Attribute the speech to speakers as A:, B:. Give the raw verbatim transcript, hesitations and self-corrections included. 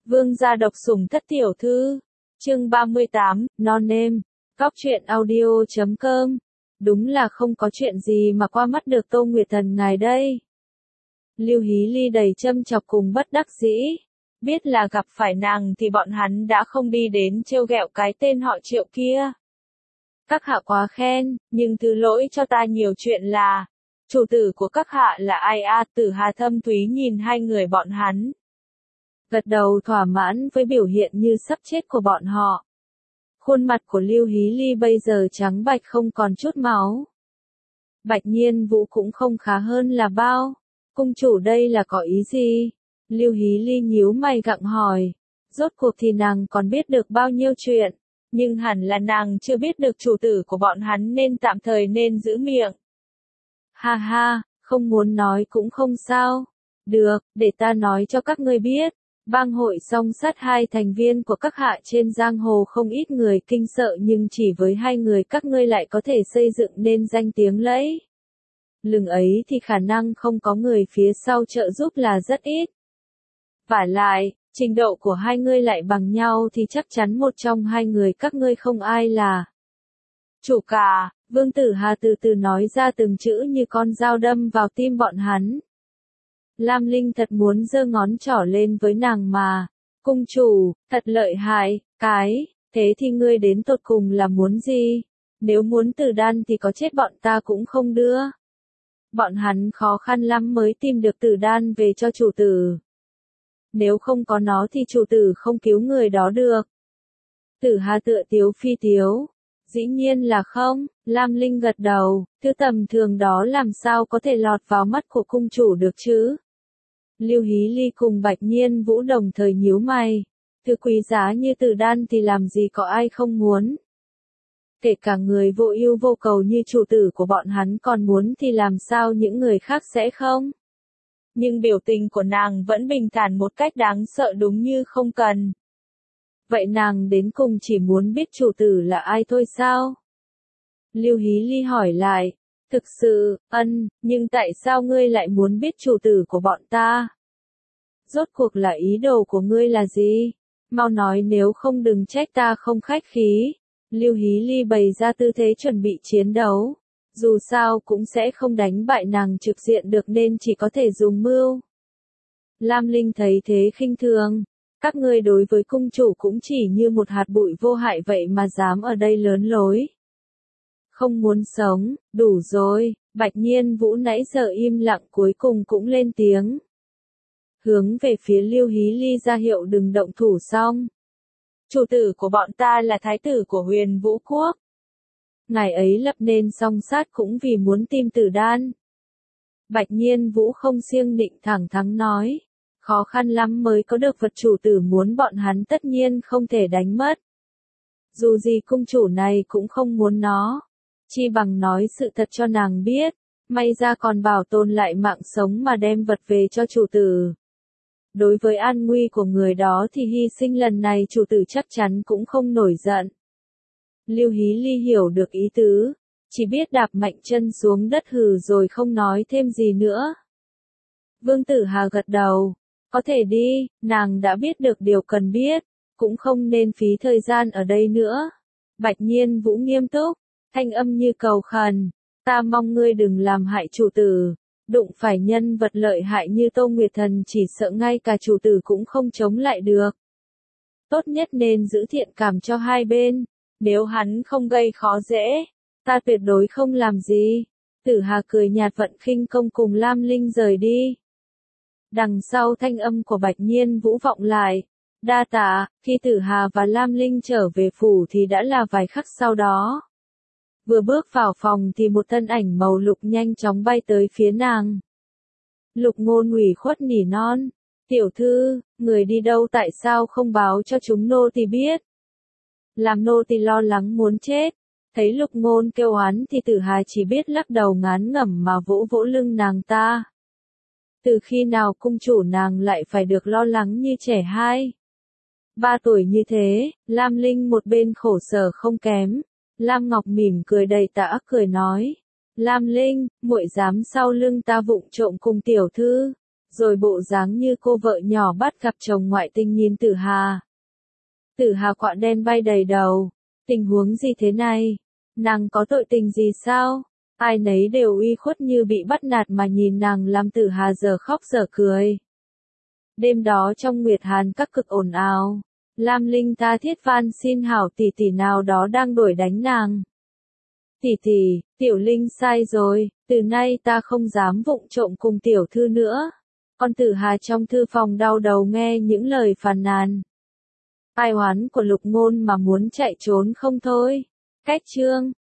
A: Vương gia độc sủng thất tiểu thư. Chương ba mươi tám, non nêm. Góc truyện audio chấm com. Đúng là không có chuyện gì mà qua mắt được Tô Nguyệt Thần ngài đây. Lưu Hí Ly đầy châm chọc cùng bất đắc dĩ. Biết là gặp phải nàng thì bọn hắn đã không đi đến trêu ghẹo cái tên họ Triệu kia. Các hạ quá khen, nhưng thứ lỗi cho ta nhiều chuyện là, chủ tử của các hạ là ai a? Tử Hà thâm thúy nhìn hai người bọn hắn. Gật đầu thỏa mãn với biểu hiện như sắp chết của bọn họ. Khuôn mặt của Lưu Hí Ly bây giờ trắng bạch không còn chút máu. Bạch Nhiên Vũ cũng không khá hơn là bao. Cung chủ đây là có ý gì? Lưu Hí Ly nhíu mày gặng hỏi. Rốt cuộc thì nàng còn biết được bao nhiêu chuyện, nhưng hẳn là nàng chưa biết được chủ tử của bọn hắn nên tạm thời nên giữ miệng. Ha ha, không muốn nói cũng không sao. Được, để ta nói cho các ngươi biết. Bang hội song sát hai thành viên của các hạ trên giang hồ không ít người kinh sợ, nhưng chỉ với hai người các ngươi lại có thể xây dựng nên danh tiếng lẫy lừng ấy thì khả năng không có người phía sau trợ giúp là rất ít. Vả lại, trình độ của hai ngươi lại bằng nhau thì chắc chắn một trong hai người các ngươi không ai là chủ cả. Vương Tử Hà từ từ nói ra từng chữ như con dao đâm vào tim bọn hắn. Lam Linh thật muốn giơ ngón trỏ lên với nàng mà. Cung chủ, thật lợi hại, cái, thế thì ngươi đến tột cùng là muốn gì? Nếu muốn tử đan thì có chết bọn ta cũng không đưa. Bọn hắn khó khăn lắm mới tìm được tử đan về cho chủ tử. Nếu không có nó thì chủ tử không cứu người đó được. Tử Hà tựa tiếu phi tiếu. Dĩ nhiên là không. Lam Linh gật đầu, thứ tầm thường đó làm sao có thể lọt vào mắt của cung chủ được chứ? Lưu Hí Ly cùng Bạch Nhiên Vũ đồng thời nhíu mày. Thứ quý giá như tử đan thì làm gì có ai không muốn. Kể cả người vô ưu vô cầu như chủ tử của bọn hắn còn muốn thì làm sao những người khác sẽ không? Nhưng biểu tình của nàng vẫn bình thản một cách đáng sợ, đúng như không cần. Vậy nàng đến cùng chỉ muốn biết chủ tử là ai thôi sao? Lưu Hí Ly hỏi lại. Thực sự, ân, nhưng tại sao ngươi lại muốn biết chủ tử của bọn ta? Rốt cuộc là ý đồ của ngươi là gì? Mau nói, nếu không đừng trách ta không khách khí. Lưu Hí Ly bày ra tư thế chuẩn bị chiến đấu. Dù sao cũng sẽ không đánh bại nàng trực diện được nên chỉ có thể dùng mưu. Lam Linh thấy thế khinh thường. Các ngươi đối với cung chủ cũng chỉ như một hạt bụi vô hại vậy mà dám ở đây lớn lối. Không muốn sống, đủ rồi. Bạch Nhiên Vũ nãy giờ im lặng cuối cùng cũng lên tiếng. Hướng về phía Lưu Hí Ly ra hiệu đừng động thủ xong. Chủ tử của bọn ta là thái tử của Huyền Vũ Quốc. Ngài ấy lập nên song sát cũng vì muốn tìm tử đan. Bạch Nhiên Vũ không siêng nịnh thẳng thắn nói. Khó khăn lắm mới có được vật chủ tử muốn, bọn hắn tất nhiên không thể đánh mất. Dù gì cung chủ này cũng không muốn nó. Chi bằng nói sự thật cho nàng biết. May ra còn bảo tồn lại mạng sống mà đem vật về cho chủ tử. Đối với an nguy của người đó thì hy sinh lần này chủ tử chắc chắn cũng không nổi giận. Lưu Hí Ly hiểu được ý tứ. Chỉ biết đạp mạnh chân xuống đất hừ rồi không nói thêm gì nữa. Vương Tử Hà gật đầu. Có thể đi, nàng đã biết được điều cần biết. Cũng không nên phí thời gian ở đây nữa. Bạch Nhiên Vũ nghiêm túc. Thanh âm như cầu khẩn. Ta mong ngươi đừng làm hại chủ tử. Đụng phải nhân vật lợi hại như Tô Nguyệt Thần chỉ sợ ngay cả chủ tử cũng không chống lại được. Tốt nhất nên giữ thiện cảm cho hai bên. Nếu hắn không gây khó dễ, ta tuyệt đối không làm gì. Tử Hà cười nhạt vận khinh công cùng Lam Linh rời đi. Đằng sau thanh âm của Bạch Nhiên Vũ vọng lại. Đa tạ. Khi Tử Hà và Lam Linh trở về phủ thì đã là vài khắc sau đó. Vừa bước vào phòng thì một thân ảnh màu lục nhanh chóng bay tới phía nàng. Lục Ngôn ủy khuất nỉ non. Tiểu thư, người đi đâu, tại sao không báo cho chúng nô tỳ biết? Làm nô tỳ lo lắng muốn chết. Thấy Lục Ngôn kêu oán thì Tử Hà chỉ biết lắc đầu ngán ngẩm mà vỗ vỗ lưng nàng ta. Từ khi nào cung chủ nàng lại phải được lo lắng như trẻ hai? Ba tuổi như thế, Lam Linh một bên khổ sở không kém. Lam Ngọc mỉm cười đầy tà ác cười nói. Lam Linh, muội dám sau lưng ta vụng trộm cùng tiểu thư. rồi bộ dáng như cô vợ nhỏ bắt gặp chồng ngoại tình nhìn Tử Hà. Tử Hà quạ đen bay đầy đầu, tình huống gì thế này? Nàng có tội tình gì sao? Ai nấy đều uy khuất như bị bắt nạt mà nhìn nàng làm Tử Hà giờ khóc giờ cười. Đêm đó trong Nguyệt Hàn các cực ồn ào, Lam Linh tha thiết van xin hảo tỷ tỷ nào đó đang đuổi đánh nàng. Tỷ tỷ, Tiểu Linh sai rồi, từ nay ta không dám vụng trộm cùng tiểu thư nữa. Con Tử Hà trong thư phòng đau đầu nghe những lời phàn nàn. Ai oán của Lục Ngôn mà muốn chạy trốn không thôi. Cách chương